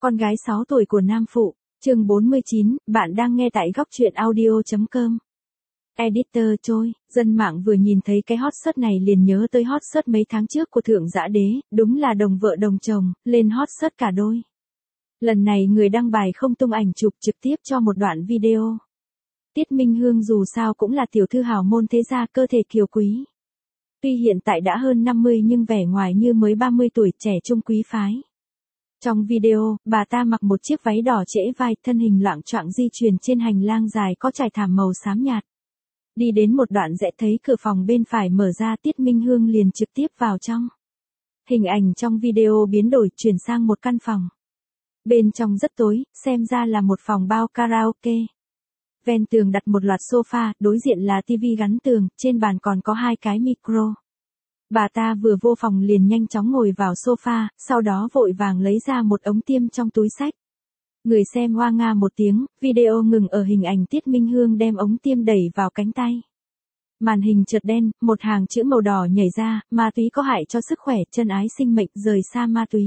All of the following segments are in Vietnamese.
Con gái 6 tuổi của Nam Phụ, chương 49, bạn đang nghe tại góc truyện audio.com. Editor Choi, dân mạng vừa nhìn thấy cái hot search này liền nhớ tới hot search mấy tháng trước của Thượng Dã Đế, đúng là đồng vợ đồng chồng, lên hot search cả đôi. Lần này người đăng bài không tung ảnh chụp trực tiếp cho một đoạn video. Tiết Minh Hương dù sao cũng là tiểu thư hào môn thế gia, cơ thể kiều quý. Tuy hiện tại đã hơn 50 nhưng vẻ ngoài như mới 30 tuổi, trẻ trung quý phái. Trong video, bà ta mặc một chiếc váy đỏ trễ vai, thân hình loạng choạng di chuyển trên hành lang dài có trải thảm màu xám nhạt. Đi đến một đoạn rẽ thấy cửa phòng bên phải mở ra, Tiết Minh Hương liền trực tiếp vào trong. Hình ảnh trong video biến đổi, chuyển sang một căn phòng. Bên trong rất tối, xem ra là một phòng bao karaoke. Ven tường đặt một loạt sofa, đối diện là tivi gắn tường, trên bàn còn có 2 cái micro. Bà ta vừa vô phòng liền nhanh chóng ngồi vào sofa, sau đó vội vàng lấy ra một ống tiêm trong túi xách. Người xem hoa nga một tiếng, video ngừng ở hình ảnh Tiết Minh Hương đem ống tiêm đẩy vào cánh tay. Màn hình chợt đen, một hàng chữ màu đỏ nhảy ra, ma túy có hại cho sức khỏe, chân ái sinh mệnh, rời xa ma túy.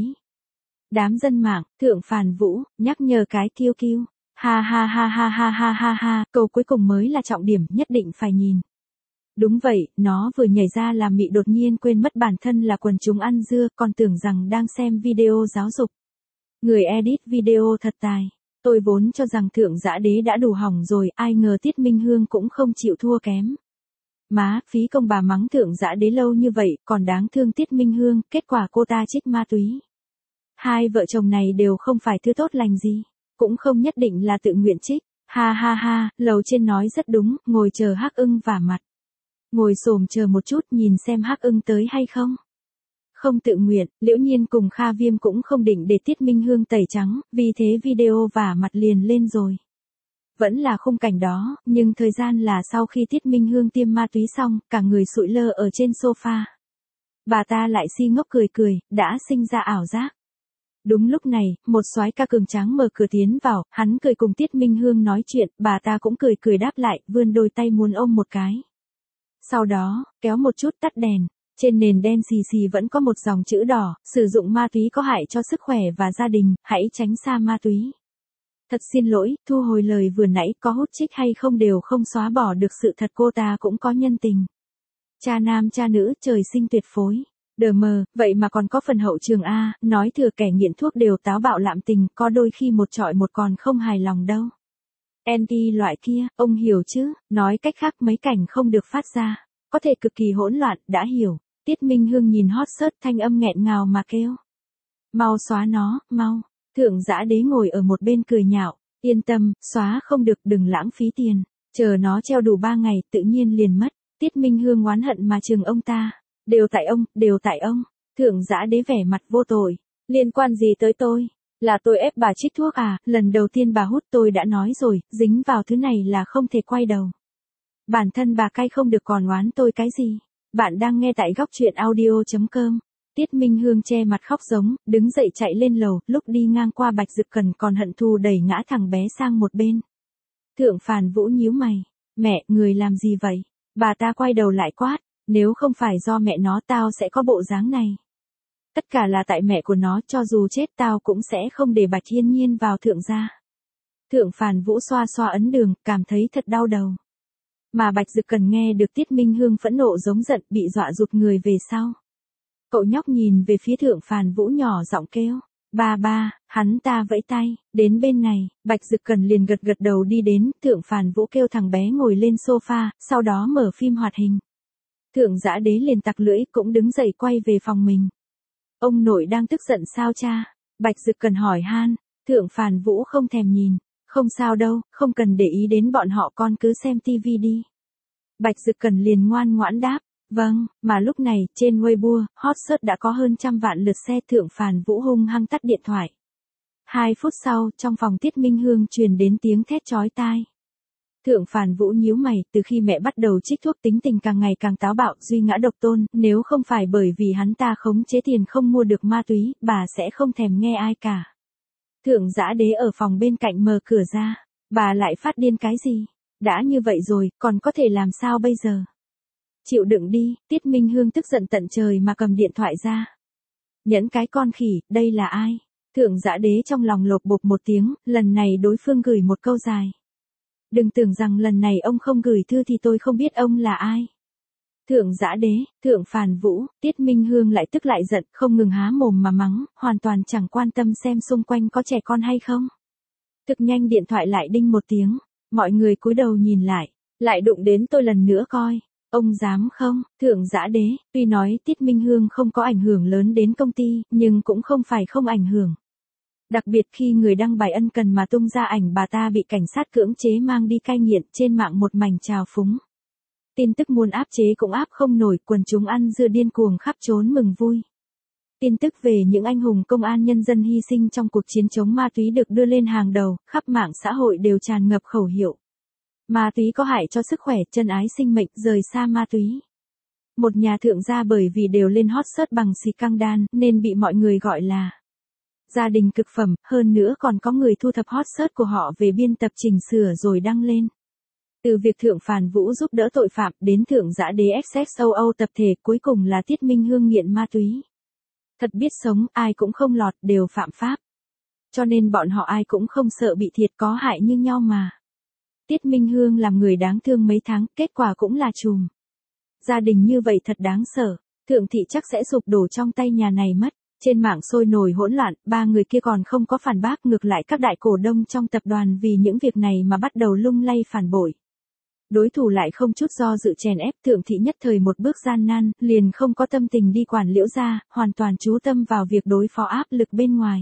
Đám dân mạng, Thượng Phàn Vũ, nhắc nhở cái kiêu kiêu. Ha ha ha ha ha ha ha ha, câu cuối cùng mới là trọng điểm, nhất định phải nhìn. Đúng vậy, nó vừa nhảy ra làm Mị đột nhiên quên mất bản thân là quần chúng ăn dưa, còn tưởng rằng đang xem video giáo dục. Người edit video thật tài. Tôi vốn cho rằng Thượng Dã Đế đã đủ hỏng rồi, ai ngờ Tiết Minh Hương cũng không chịu thua kém. Má, phí công bà mắng Thượng Dã Đế lâu như vậy, còn đáng thương Tiết Minh Hương, kết quả cô ta trích ma túy. Hai vợ chồng này đều không phải thứ tốt lành gì, cũng không nhất định là tự nguyện trích. Ha ha ha, lầu trên nói rất đúng, ngồi chờ Hắc Ưng vả mặt. Ngồi xổm chờ một chút nhìn xem Hắc Ưng tới hay không. Không tự nguyện, Liễu Nhiên cùng Kha Viêm cũng không định để Tiết Minh Hương tẩy trắng, vì thế video vả mặt liền lên rồi. Vẫn là khung cảnh đó, nhưng thời gian là sau khi Tiết Minh Hương tiêm ma túy xong, cả người sụi lơ ở trên sofa. Bà ta lại si ngốc cười cười, đã sinh ra ảo giác. Đúng lúc này, một soái ca cường tráng mở cửa tiến vào, hắn cười cùng Tiết Minh Hương nói chuyện, bà ta cũng cười cười đáp lại, vươn đôi tay muốn ôm một cái. Sau đó, kéo một chút tắt đèn. Trên nền đen xì xì vẫn có một dòng chữ đỏ, sử dụng ma túy có hại cho sức khỏe và gia đình, hãy tránh xa ma túy. Thật xin lỗi, thu hồi lời vừa nãy, có hút chích hay không đều không xóa bỏ được sự thật cô ta cũng có nhân tình. Cha nam cha nữ, trời sinh tuyệt phối. Đờ mờ, vậy mà còn có phần hậu trường A, nói thừa kẻ nghiện thuốc đều táo bạo lạm tình, có đôi khi một trọi một còn không hài lòng đâu. Anti loại kia, ông hiểu chứ, nói cách khác mấy cảnh không được phát ra, có thể cực kỳ hỗn loạn, đã hiểu. Tiết Minh Hương nhìn hot search, thanh âm nghẹn ngào mà kêu. Mau xóa nó, mau. Thượng Dã Đế ngồi ở một bên cười nhạo, yên tâm, xóa không được, đừng lãng phí tiền, chờ nó treo đủ 3 ngày tự nhiên liền mất. Tiết Minh Hương oán hận mà chừng ông ta. Đều tại ông, đều tại ông. Thượng Dã Đế vẻ mặt vô tội. Liên quan gì tới tôi? Là tôi ép bà trích thuốc à? Lần đầu tiên bà hút tôi đã nói rồi, dính vào thứ này là không thể quay đầu. Bản thân bà cai không được còn oán tôi cái gì? Bạn đang nghe tại góc truyện audio.com. Tiết Minh Hương che mặt khóc giống, đứng dậy chạy lên lầu, lúc đi ngang qua Bạch Dực Cần còn hận thù đẩy ngã thằng bé sang một bên. Thượng Phàn Vũ nhíu mày. Mẹ, người làm gì vậy? Bà ta quay đầu lại quát. Nếu không phải do mẹ nó tao sẽ có bộ dáng này. Tất cả là tại mẹ của nó, cho dù chết tao cũng sẽ không để Bạch Hiên Nhiên vào Thượng gia. Thượng Phàn Vũ xoa xoa ấn đường, cảm thấy thật đau đầu. Mà Bạch Dực Cần nghe được Tiết Minh Hương phẫn nộ giống giận, bị dọa rụt người về sau. Cậu nhóc nhìn về phía Thượng Phàn Vũ nhỏ giọng kêu. Ba ba, hắn ta vẫy tay, đến bên này, Bạch Dực Cần liền gật gật đầu đi đến, Thượng Phàn Vũ kêu thằng bé ngồi lên sofa, sau đó mở phim hoạt hình. Thượng Dã Đế liền tặc lưỡi cũng đứng dậy quay về phòng mình. Ông nội đang tức giận sao cha? Bạch Dực Cần hỏi han, Thượng Phàn Vũ không thèm nhìn. Không sao đâu, không cần để ý đến bọn họ, con cứ xem tivi đi. Bạch Dực Cần liền ngoan ngoãn đáp, vâng, mà lúc này, trên Weibo, hot search đã có hơn 100 vạn lượt xe. Thượng Phàn Vũ hung hăng tắt điện thoại. 2 phút sau, trong phòng Tiết Minh Hương truyền đến tiếng thét chói tai. Thượng Phàn Vũ nhíu mày, từ khi mẹ bắt đầu trích thuốc tính tình càng ngày càng táo bạo, duy ngã độc tôn, nếu không phải bởi vì hắn ta khống chế tiền không mua được ma túy, bà sẽ không thèm nghe ai cả. Thượng Dã Đế ở phòng bên cạnh mở cửa ra, bà lại phát điên cái gì? Đã như vậy rồi, còn có thể làm sao bây giờ? Chịu đựng đi, Tiết Minh Hương tức giận tận trời mà cầm điện thoại ra. Nhẫn cái con khỉ, đây là ai? Thượng Dã Đế trong lòng lột bột một tiếng, lần này đối phương gửi một câu dài. Đừng tưởng rằng lần này ông không gửi thư thì tôi không biết ông là ai. Thượng Dã Đế, Thượng Phàn Vũ, Tiết Minh Hương lại tức lại giận, không ngừng há mồm mà mắng, hoàn toàn chẳng quan tâm xem xung quanh có trẻ con hay không. Thực nhanh điện thoại lại đinh một tiếng, mọi người cúi đầu nhìn lại đụng đến tôi lần nữa coi. Ông dám không? Thượng Dã Đế, tuy nói Tiết Minh Hương không có ảnh hưởng lớn đến công ty, nhưng cũng không phải không ảnh hưởng. Đặc biệt khi người đăng bài ân cần mà tung ra ảnh bà ta bị cảnh sát cưỡng chế mang đi cai nghiện, trên mạng một mảnh trào phúng. Tin tức muốn áp chế cũng áp không nổi, quần chúng ăn dưa điên cuồng khắp trốn mừng vui. Tin tức về những anh hùng công an nhân dân hy sinh trong cuộc chiến chống ma túy được đưa lên hàng đầu, khắp mạng xã hội đều tràn ngập khẩu hiệu. Ma túy có hại cho sức khỏe, chân ái sinh mệnh, rời xa ma túy. Một nhà thượng gia bởi vì đều lên hot search bằng xì căng đan, nên bị mọi người gọi là gia đình cực phẩm, hơn nữa còn có người thu thập hot search của họ về biên tập chỉnh sửa rồi đăng lên. Từ việc Thượng Phàn Vũ giúp đỡ tội phạm đến Thượng Dã Đế XXOO tập thể, cuối cùng là Tiết Minh Hương nghiện ma túy. Thật biết sống, ai cũng không lọt, đều phạm pháp. Cho nên bọn họ ai cũng không sợ bị thiệt, có hại như nhau mà. Tiết Minh Hương làm người đáng thương mấy tháng, kết quả cũng là trùm. Gia đình như vậy thật đáng sợ, Thượng thị chắc sẽ sụp đổ trong tay nhà này mất. Trên mạng sôi nổi hỗn loạn, ba người kia còn không có phản bác, ngược lại các đại cổ đông trong tập đoàn vì những việc này mà bắt đầu lung lay phản bội. Đối thủ lại không chút do dự chèn ép, Thượng thị nhất thời một bước gian nan, liền không có tâm tình đi quản Liễu gia, hoàn toàn chú tâm vào việc đối phó áp lực bên ngoài.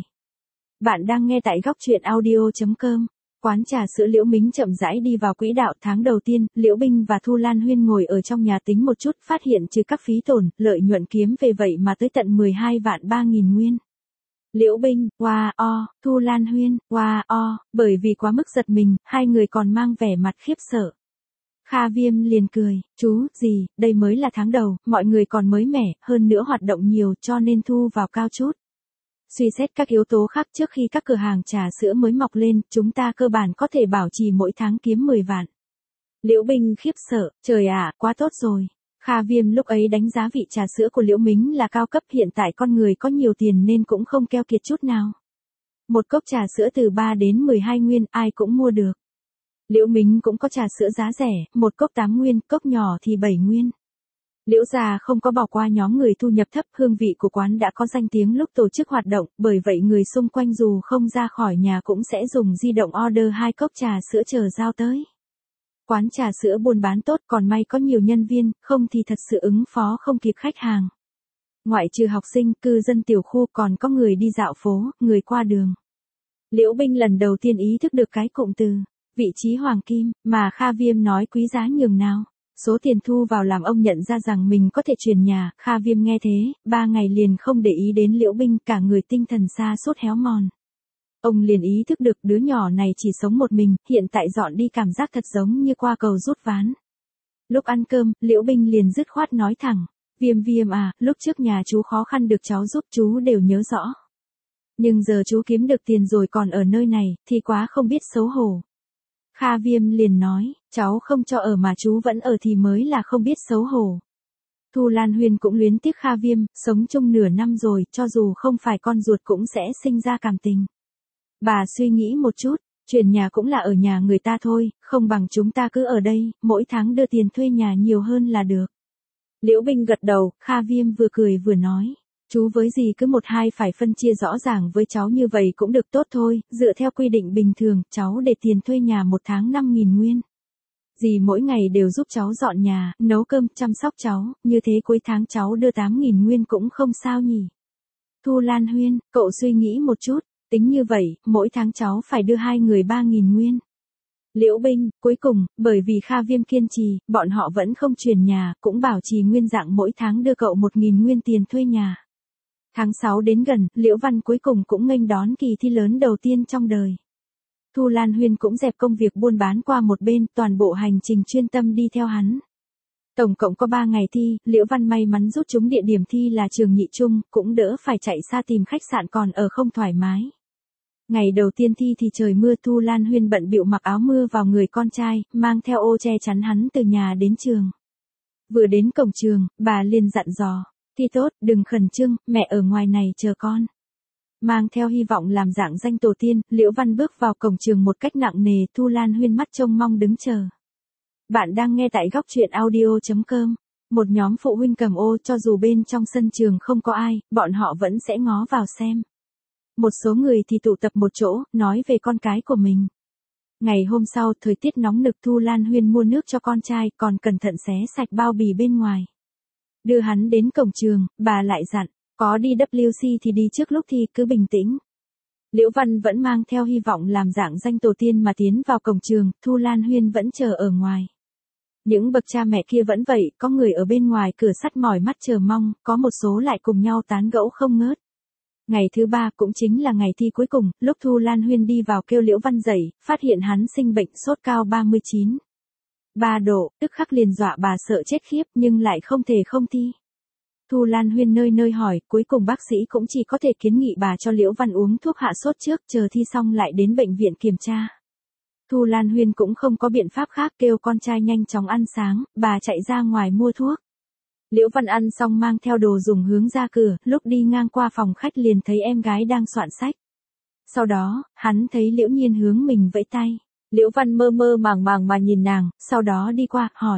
Bạn đang nghe tại góc truyện audio.com. Quán trà sữa Liễu Mính chậm rãi đi vào quỹ đạo. Tháng đầu tiên, Liễu Binh và Thu Lan Huyên ngồi ở trong nhà tính một chút, phát hiện trừ các phí tổn, lợi nhuận kiếm về vậy mà tới tận 12 vạn 3.000 nguyên. Liễu Binh, wow, Thu Lan Huyên, wow, bởi vì quá mức giật mình, hai người còn mang vẻ mặt khiếp sợ. Kha Viêm liền cười, chú, gì, đây mới là tháng đầu, mọi người còn mới mẻ, hơn nữa hoạt động nhiều cho nên thu vào cao chút. Suy xét các yếu tố khác trước khi các cửa hàng trà sữa mới mọc lên, chúng ta cơ bản có thể bảo trì mỗi tháng kiếm 10 vạn. Liễu Binh khiếp sợ, trời ạ, quá tốt rồi. Kha Viêm lúc ấy đánh giá vị trà sữa của Liễu Mính là cao cấp, hiện tại con người có nhiều tiền nên cũng không keo kiệt chút nào. Một cốc trà sữa từ 3 đến 12 nguyên, ai cũng mua được. Liễu Mính cũng có trà sữa giá rẻ, một cốc 8 nguyên, cốc nhỏ thì 7 nguyên. Liễu gia không có bỏ qua nhóm người thu nhập thấp, hương vị của quán đã có danh tiếng lúc tổ chức hoạt động, bởi vậy người xung quanh dù không ra khỏi nhà cũng sẽ dùng di động order 2 cốc trà sữa chờ giao tới. Quán trà sữa buôn bán tốt, còn may có nhiều nhân viên, không thì thật sự ứng phó không kịp khách hàng. Ngoại trừ học sinh, cư dân tiểu khu, còn có người đi dạo phố, người qua đường. Liễu Binh lần đầu tiên ý thức được cái cụm từ vị trí hoàng kim mà Kha Viêm nói quý giá nhường nào. Số tiền thu vào làm ông nhận ra rằng mình có thể chuyển nhà. Kha Viêm nghe thế, 3 ngày liền không để ý đến Liễu Binh, cả người tinh thần sa sút héo mòn. Ông liền ý thức được đứa nhỏ này chỉ sống một mình, hiện tại dọn đi cảm giác thật giống như qua cầu rút ván. Lúc ăn cơm, Liễu Binh liền dứt khoát nói thẳng, Viêm à, lúc trước nhà chú khó khăn được cháu giúp chú đều nhớ rõ. Nhưng giờ chú kiếm được tiền rồi còn ở nơi này, thì quá không biết xấu hổ. Kha Viêm liền nói, cháu không cho ở mà chú vẫn ở thì mới là không biết xấu hổ. Thu Lan Huyên cũng luyến tiếc Kha Viêm, sống chung nửa năm rồi, cho dù không phải con ruột cũng sẽ sinh ra cảm tình. Bà suy nghĩ một chút, chuyển nhà cũng là ở nhà người ta thôi, không bằng chúng ta cứ ở đây, mỗi tháng đưa tiền thuê nhà nhiều hơn là được. Liễu Binh gật đầu, Kha Viêm vừa cười vừa nói. Chú với dì cứ 1-2 phải phân chia rõ ràng với cháu như vậy cũng được, tốt thôi, dựa theo quy định bình thường, cháu để tiền thuê nhà một tháng 5.000 nguyên. Dì mỗi ngày đều giúp cháu dọn nhà, nấu cơm, chăm sóc cháu, như thế cuối tháng cháu đưa 8.000 nguyên cũng không sao nhỉ. Thu Lan Huyên, cậu suy nghĩ một chút, tính như vậy, mỗi tháng cháu phải đưa 2 người 3.000 nguyên. Liễu Binh, cuối cùng, bởi vì Kha Viêm kiên trì, bọn họ vẫn không chuyển nhà, cũng bảo trì nguyên dạng mỗi tháng đưa cậu 1.000 nguyên tiền thuê nhà. Tháng 6 đến gần, Liễu Văn cuối cùng cũng nghênh đón kỳ thi lớn đầu tiên trong đời. Thu Lan Huyên cũng dẹp công việc buôn bán qua một bên, toàn bộ hành trình chuyên tâm đi theo hắn. Tổng cộng có 3 ngày thi, Liễu Văn may mắn rút trúng địa điểm thi là trường nhị trung, cũng đỡ phải chạy xa tìm khách sạn còn ở không thoải mái. Ngày đầu tiên thi thì trời mưa, Thu Lan Huyên bận bịu mặc áo mưa vào người con trai, mang theo ô che chắn hắn từ nhà đến trường. Vừa đến cổng trường, bà liền dặn dò, thi tốt, đừng khẩn trương, mẹ ở ngoài này chờ con. mang theo hy vọng làm dạng danh tổ tiên, Liễu Văn bước vào cổng trường một cách nặng nề, Thu Lan Huyên mắt trông mong đứng chờ. Bạn đang nghe tại góc truyện audio.com. Một nhóm phụ huynh cầm ô, cho dù bên trong sân trường không có ai, bọn họ vẫn sẽ ngó vào xem. Một số người thì tụ tập một chỗ, nói về con cái của mình. Ngày hôm sau, thời tiết nóng nực, Thu Lan Huyên mua nước cho con trai, còn cẩn thận xé sạch bao bì bên ngoài. Đưa hắn đến cổng trường, bà lại dặn, có đi WC thì đi trước lúc thi, cứ bình tĩnh. Liễu Văn vẫn mang theo hy vọng làm dạng danh tổ tiên mà tiến vào cổng trường, Thu Lan Huyên vẫn chờ ở ngoài. Những bậc cha mẹ kia vẫn vậy, có người ở bên ngoài cửa sắt mỏi mắt chờ mong, có một số lại cùng nhau tán gẫu không ngớt. Ngày thứ 3 cũng chính là ngày thi cuối cùng, lúc Thu Lan Huyên đi vào kêu Liễu Văn dậy, phát hiện hắn sinh bệnh sốt cao 39,3 độ, tức khắc liền dọa bà sợ chết khiếp nhưng lại không thể không thi. Thu Lan Huyên nơi nơi hỏi, cuối cùng bác sĩ cũng chỉ có thể kiến nghị bà cho Liễu Văn uống thuốc hạ sốt trước, chờ thi xong lại đến bệnh viện kiểm tra. Thu Lan Huyên cũng không có biện pháp khác, kêu con trai nhanh chóng ăn sáng, bà chạy ra ngoài mua thuốc. Liễu Văn ăn xong mang theo đồ dùng hướng ra cửa, lúc đi ngang qua phòng khách liền thấy em gái đang soạn sách. Sau đó, hắn thấy Liễu Nhiên hướng mình vẫy tay. Liễu Văn mơ mơ màng màng mà nhìn nàng, sau đó đi qua, hỏi.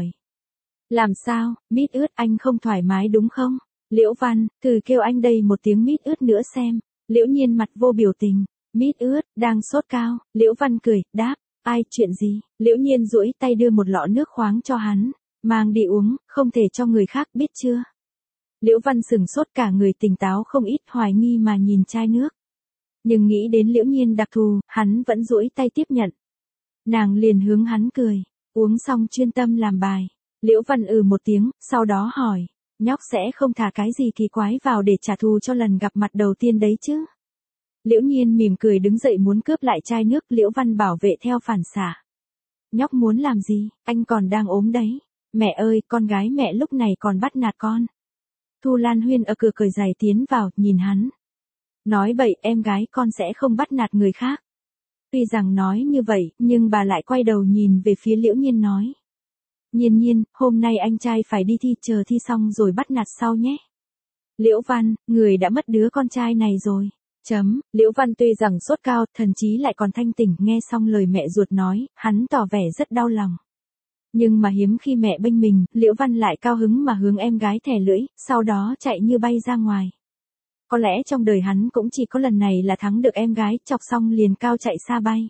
Làm sao, mít ướt, anh không thoải mái đúng không? Liễu Văn, thử kêu anh đây một tiếng mít ướt nữa xem. Liễu Nhiên mặt vô biểu tình. Mít ướt, đang sốt cao. Liễu Văn cười, đáp, ai, chuyện gì? Liễu Nhiên duỗi tay đưa một lọ nước khoáng cho hắn. Mang đi uống, không thể cho người khác biết chưa? Liễu Văn sửng sốt, cả người tỉnh táo không ít, hoài nghi mà nhìn chai nước. Nhưng nghĩ đến Liễu Nhiên đặc thù, hắn vẫn duỗi tay tiếp nhận. Nàng liền hướng hắn cười, uống xong chuyên tâm làm bài. Liễu Văn một tiếng, sau đó hỏi, nhóc sẽ không thả cái gì kỳ quái vào để trả thù cho lần gặp mặt đầu tiên đấy chứ? Liễu Nhiên mỉm cười đứng dậy muốn cướp lại chai nước, Liễu Văn bảo vệ theo phản xạ. Nhóc muốn làm gì, anh còn đang ốm đấy. Mẹ ơi, con gái mẹ lúc này còn bắt nạt con. Thu Lan Huyên ở cửa cười giày tiến vào, nhìn hắn. Nói bậy, em gái con sẽ không bắt nạt người khác. Tuy rằng nói như vậy, nhưng bà lại quay đầu nhìn về phía Liễu Nhiên nói. Nhiên Nhiên, hôm nay anh trai phải đi thi, chờ thi xong rồi bắt nạt sau nhé. Liễu Văn, người đã mất đứa con trai này rồi. Liễu Văn tuy rằng sốt cao, thần chí lại còn thanh tỉnh, nghe xong lời mẹ ruột nói, hắn tỏ vẻ rất đau lòng. Nhưng mà hiếm khi mẹ bênh mình, Liễu Văn lại cao hứng mà hướng em gái thè lưỡi, sau đó chạy như bay ra ngoài. Có lẽ trong đời hắn cũng chỉ có lần này là thắng được em gái, chọc xong liền cao chạy xa bay.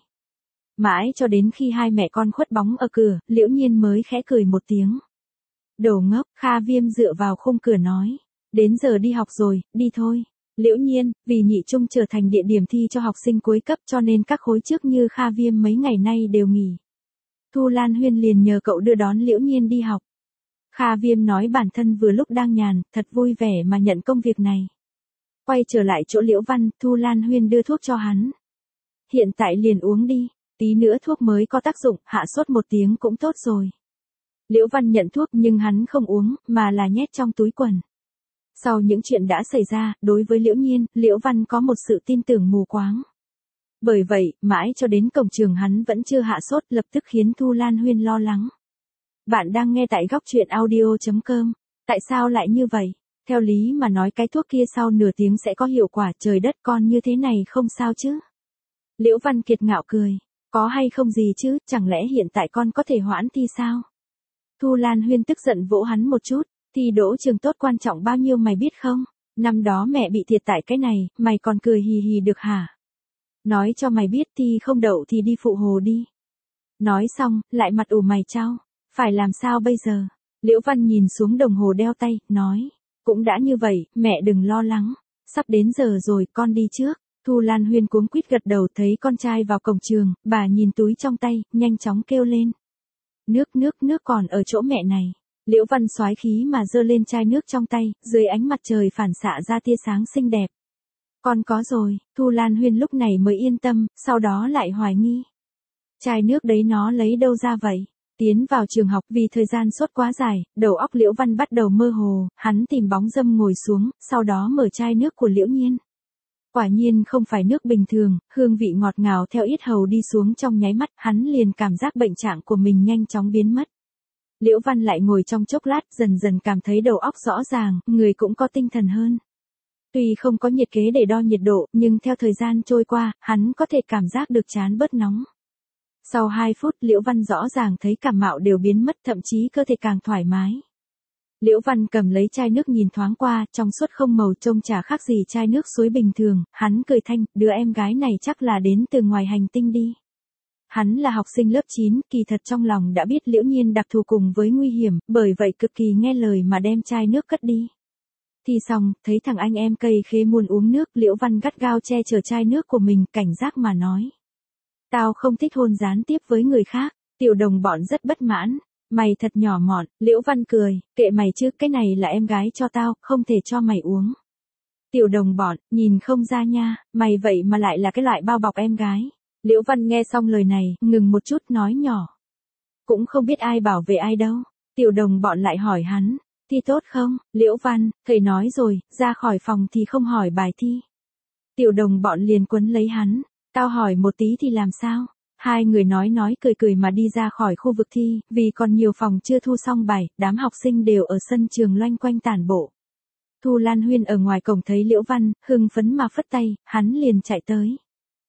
Mãi cho đến khi hai mẹ con khuất bóng ở cửa, Liễu Nhiên mới khẽ cười một tiếng. Đồ ngốc, Kha Viêm dựa vào khung cửa nói. Đến giờ đi học rồi, đi thôi. Liễu Nhiên, vì nhị trung trở thành địa điểm thi cho học sinh cuối cấp cho nên các khối trước như Kha Viêm mấy ngày nay đều nghỉ. Thu Lan Huyên liền nhờ cậu đưa đón Liễu Nhiên đi học. Kha Viêm nói bản thân vừa lúc đang nhàn, thật vui vẻ mà nhận công việc này. Quay trở lại chỗ Liễu Văn, Thu Lan Huyên đưa thuốc cho hắn. Hiện tại liền uống đi, tí nữa thuốc mới có tác dụng, hạ sốt 1 tiếng cũng tốt rồi. Liễu Văn nhận thuốc nhưng hắn không uống, mà là nhét trong túi quần. Sau những chuyện đã xảy ra, đối với Liễu Nhiên, Liễu Văn có một sự tin tưởng mù quáng. Bởi vậy, mãi cho đến cổng trường hắn vẫn chưa hạ sốt, lập tức khiến Thu Lan Huyên lo lắng. Bạn đang nghe tại góc truyện audio.com. Tại sao lại như vậy? Theo lý mà nói cái thuốc kia sau nửa tiếng sẽ có hiệu quả, trời đất, con như thế này không sao chứ? Liễu Văn kiệt ngạo cười. Có hay không gì chứ, chẳng lẽ hiện tại con có thể hoãn thi sao? Thu Lan Huyên tức giận vỗ hắn một chút. Thi đỗ trường tốt quan trọng bao nhiêu mày biết không? Năm đó mẹ bị thiệt tại cái này, mày còn cười hì hì được hả? Nói cho mày biết, thi không đậu thì đi phụ hồ đi. Nói xong, lại mặt ủ mày chau. Phải làm sao bây giờ? Liễu Văn nhìn xuống đồng hồ đeo tay, nói. Cũng đã như vậy, mẹ đừng lo lắng. Sắp đến giờ rồi, con đi trước. Thu Lan Huyên cuống quýt gật đầu, thấy con trai vào cổng trường, bà nhìn túi trong tay, nhanh chóng kêu lên. Nước còn ở chỗ mẹ này. Liễu Văn soái khí mà giơ lên chai nước trong tay, dưới ánh mặt trời phản xạ ra tia sáng xinh đẹp. Con có rồi, Thu Lan Huyên lúc này mới yên tâm, sau đó lại hoài nghi. Chai nước đấy nó lấy đâu ra vậy? Tiến vào trường học vì thời gian sốt quá dài, đầu óc Liễu Văn bắt đầu mơ hồ, hắn tìm bóng râm ngồi xuống, sau đó mở chai nước của Liễu Nhiên. Quả nhiên không phải nước bình thường, hương vị ngọt ngào theo yết hầu đi xuống trong nháy mắt, hắn liền cảm giác bệnh trạng của mình nhanh chóng biến mất. Liễu Văn lại ngồi trong chốc lát, dần dần cảm thấy đầu óc rõ ràng, người cũng có tinh thần hơn. Tuy không có nhiệt kế để đo nhiệt độ, nhưng theo thời gian trôi qua, hắn có thể cảm giác được trán bớt nóng. Sau 2 phút, Liễu Văn rõ ràng thấy cảm mạo đều biến mất, thậm chí cơ thể càng thoải mái. Liễu Văn cầm lấy chai nước nhìn thoáng qua, trong suốt không màu trông chả khác gì chai nước suối bình thường, hắn cười thanh, đứa em gái này chắc là đến từ ngoài hành tinh đi. Hắn là học sinh lớp 9, kỳ thật trong lòng đã biết Liễu Nhiên đặc thù cùng với nguy hiểm, bởi vậy cực kỳ nghe lời mà đem chai nước cất đi. Thì xong, thấy thằng anh em cây khế muốn uống nước, Liễu Văn gắt gao che chở chai nước của mình, cảnh giác mà nói. Tao không thích hôn gián tiếp với người khác, tiểu đồng bọn rất bất mãn. Mày thật nhỏ mọn, Liễu Văn cười, kệ mày chứ, cái này là em gái cho tao, không thể cho mày uống. Tiểu đồng bọn, nhìn không ra nha, mày vậy mà lại là cái loại bao bọc em gái. Liễu Văn nghe xong lời này, ngừng một chút nói nhỏ. Cũng không biết ai bảo vệ ai đâu. Tiểu đồng bọn lại hỏi hắn, thi tốt không? Liễu Văn, thầy nói rồi, ra khỏi phòng thì không hỏi bài thi. Tiểu đồng bọn liền quấn lấy hắn, tao hỏi một tí thì làm sao? Hai người nói cười cười mà đi ra khỏi khu vực thi, vì còn nhiều phòng chưa thu xong bài, đám học sinh đều ở sân trường loanh quanh tản bộ. Thu Lan Huyên ở ngoài cổng thấy Liễu Văn, hưng phấn mà phất tay, hắn liền chạy tới.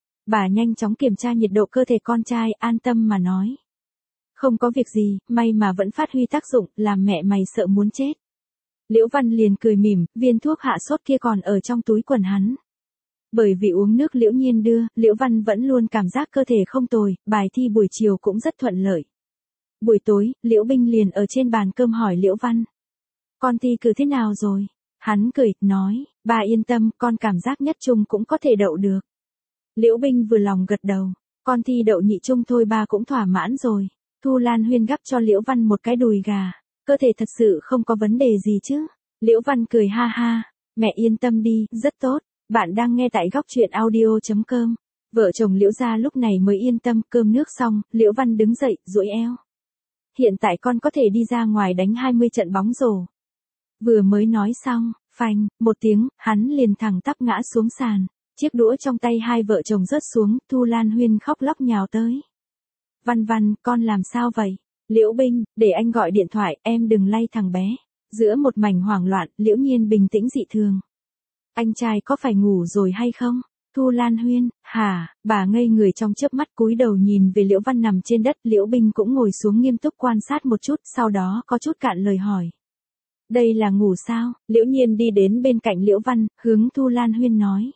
Bà nhanh chóng kiểm tra nhiệt độ cơ thể con trai, an tâm mà nói. Không có việc gì, may mà vẫn phát huy tác dụng, làm mẹ mày sợ muốn chết. Liễu Văn liền cười mỉm, viên thuốc hạ sốt kia còn ở trong túi quần hắn. Bởi vì uống nước Liễu Nhiên đưa, Liễu Văn vẫn luôn cảm giác cơ thể không tồi, bài thi buổi chiều cũng rất thuận lợi. Buổi tối, Liễu Binh liền ở trên bàn cơm hỏi Liễu Văn. Con thi cử thế nào rồi? Hắn cười, nói, bà yên tâm, con cảm giác nhất trung cũng có thể đậu được. Liễu Binh vừa lòng gật đầu, con thi đậu nhị trung thôi ba cũng thỏa mãn rồi. Thu Lan Huyên gắp cho Liễu Văn một cái đùi gà, cơ thể thật sự không có vấn đề gì chứ. Liễu Văn cười ha ha, mẹ yên tâm đi, rất tốt. Bạn đang nghe tại góc truyện audio.com. Vợ chồng Liễu gia lúc này mới yên tâm, cơm nước xong, Liễu Văn đứng dậy, duỗi eo. Hiện tại con có thể đi ra ngoài đánh 20 trận bóng rổ. Vừa mới nói xong, phanh, một tiếng, hắn liền thẳng tắp ngã xuống sàn. Chiếc đũa trong tay hai vợ chồng rớt xuống, Thu Lan Huyên khóc lóc nhào tới. Văn Văn, con làm sao vậy? Liễu Binh, để anh gọi điện thoại, em đừng lay thằng bé. Giữa một mảnh hoảng loạn, Liễu Nhiên bình tĩnh dị thường. Anh trai có phải ngủ rồi hay không? Thu Lan Huyên, hả? Bà ngây người trong chớp mắt, cúi đầu nhìn về Liễu Văn nằm trên đất, Liễu Binh cũng ngồi xuống nghiêm túc quan sát một chút, sau đó có chút cạn lời hỏi. Đây là ngủ sao? Liễu Nhiên đi đến bên cạnh Liễu Văn, hướng Thu Lan Huyên nói.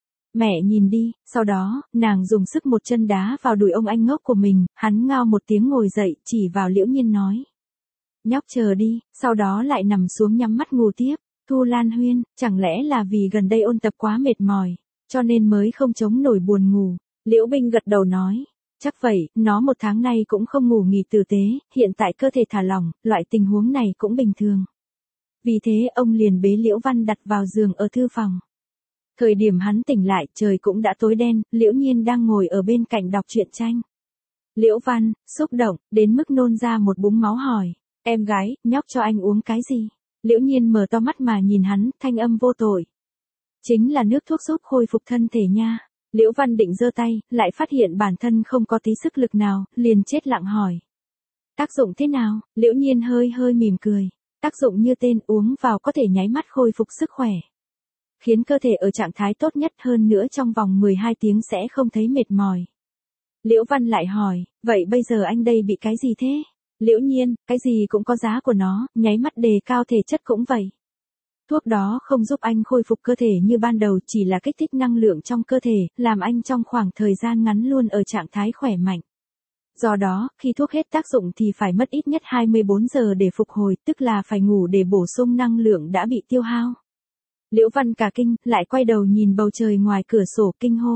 Mẹ nhìn đi, sau đó, nàng dùng sức một chân đá vào đùi ông anh ngốc của mình, hắn ngao một tiếng ngồi dậy, chỉ vào Liễu Nhiên nói. Nhóc chờ đi, sau đó lại nằm xuống nhắm mắt ngủ tiếp. Thu Lan Huyên, chẳng lẽ là vì gần đây ôn tập quá mệt mỏi, cho nên mới không chống nổi buồn ngủ. Liễu Binh gật đầu nói, chắc vậy, nó 1 tháng nay cũng không ngủ nghỉ tử tế, hiện tại cơ thể thả lỏng, loại tình huống này cũng bình thường. Vì thế ông liền bế Liễu Văn đặt vào giường ở thư phòng. Thời điểm hắn tỉnh lại, trời cũng đã tối đen, Liễu Nhiên đang ngồi ở bên cạnh đọc truyện tranh. Liễu Văn, xúc động, đến mức nôn ra một búng máu hỏi, em gái, nhóc cho anh uống cái gì? Liễu Nhiên mở to mắt mà nhìn hắn, thanh âm vô tội. Chính là nước thuốc giúp khôi phục thân thể nha. Liễu Văn định giơ tay, lại phát hiện bản thân không có tí sức lực nào, liền chết lặng hỏi. Tác dụng thế nào? Liễu Nhiên hơi mỉm cười. Tác dụng như tên, uống vào có thể nháy mắt khôi phục sức khỏe. Khiến cơ thể ở trạng thái tốt nhất, hơn nữa trong vòng 12 tiếng sẽ không thấy mệt mỏi. Liễu Văn lại hỏi, vậy bây giờ anh đây bị cái gì thế? Liễu Nhiên, cái gì cũng có giá của nó, nháy mắt đề cao thể chất cũng vậy. Thuốc đó không giúp anh khôi phục cơ thể như ban đầu, chỉ là kích thích năng lượng trong cơ thể, làm anh trong khoảng thời gian ngắn luôn ở trạng thái khỏe mạnh. Do đó, khi thuốc hết tác dụng thì phải mất ít nhất 24 giờ để phục hồi, tức là phải ngủ để bổ sung năng lượng đã bị tiêu hao. Liễu Văn cả kinh, lại quay đầu nhìn bầu trời ngoài cửa sổ kinh hô.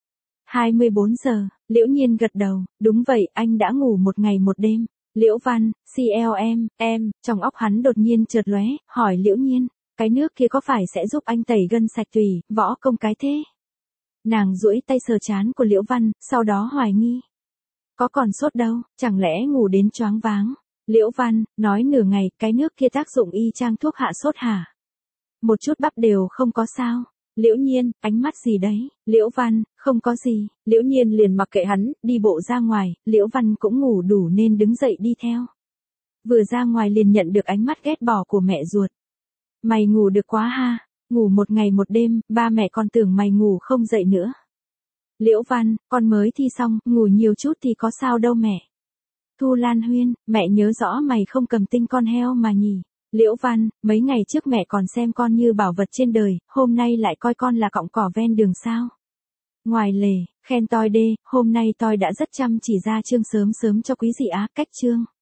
24 giờ, Liễu Nhiên gật đầu, đúng vậy, anh đã ngủ 1 ngày 1 đêm. Liễu Văn, em, trong óc hắn đột nhiên chợt lóe, hỏi Liễu Nhiên, cái nước kia có phải sẽ giúp anh tẩy gân sạch tủy, võ công cái thế? Nàng duỗi tay sờ trán của Liễu Văn, sau đó hoài nghi. Có còn sốt đâu, chẳng lẽ ngủ đến choáng váng? Liễu Văn, nói nửa ngày, cái nước kia tác dụng y chang thuốc hạ sốt hả? Một chút bắp đều không có sao? Liễu Nhiên, ánh mắt gì đấy? Liễu Văn, không có gì. Liễu Nhiên liền mặc kệ hắn, đi bộ ra ngoài, Liễu Văn cũng ngủ đủ nên đứng dậy đi theo. Vừa ra ngoài liền nhận được ánh mắt ghét bỏ của mẹ ruột. Mày ngủ được quá ha. Ngủ một ngày một đêm, ba mẹ còn tưởng mày ngủ không dậy nữa. Liễu Văn, con mới thi xong, ngủ nhiều chút thì có sao đâu mẹ. Thu Lan Huyên, mẹ nhớ rõ mày không cầm tinh con heo mà nhỉ. Liễu Văn, mấy ngày trước mẹ còn xem con như bảo vật trên đời, hôm nay lại coi con là cọng cỏ ven đường sao. Ngoài lề, khen toi đê, hôm nay toi đã rất chăm chỉ ra chương sớm sớm cho quý dị á, cách chương.